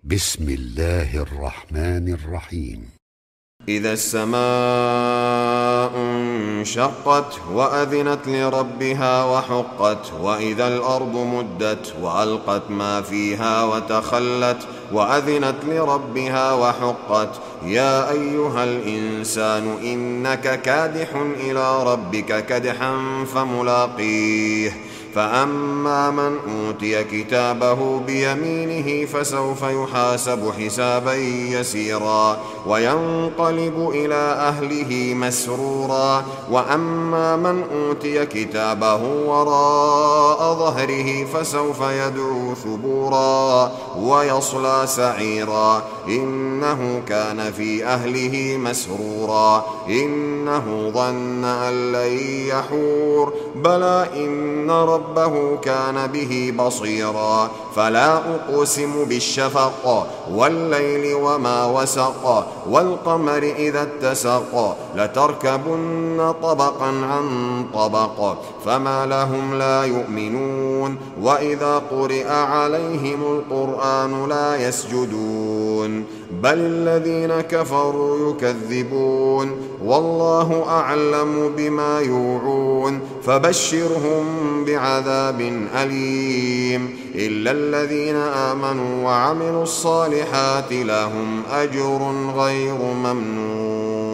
بسم الله الرحمن الرحيم. إذا السماء انشقت وأذنت لربها وحقت وإذا الأرض مدت وألقت ما فيها وتخلت وأذنت لربها وحقت يا أيها الإنسان إنك كادح إلى ربك كدحا فملاقيه فأما من أوتي كتابه بيمينه فسوف يحاسب حسابا يسيرا وينقلب إلى أهله مسرورا وأما من أوتي كتابه وراء ظهره فسوف يدعو ثبورا ويصلى سعيرا إنه كان في أهله مسرورا إنه ظن أن لن يحور بلى إن ربه كان به بصيرا فلا أقسم بالشفق والليل وما وسق والقمر إذا اتسق لتركبن طبقا عن طبق فما لهم لا يؤمنون وإذا قرئ عليهم القرآن لا يسجدون بل الذين كفروا يكذبون والله أعلم بما يوعون فبشرهم بعذاب أليم إلا الذين آمنوا وعملوا الصالحات لهم أجر غير ممنون.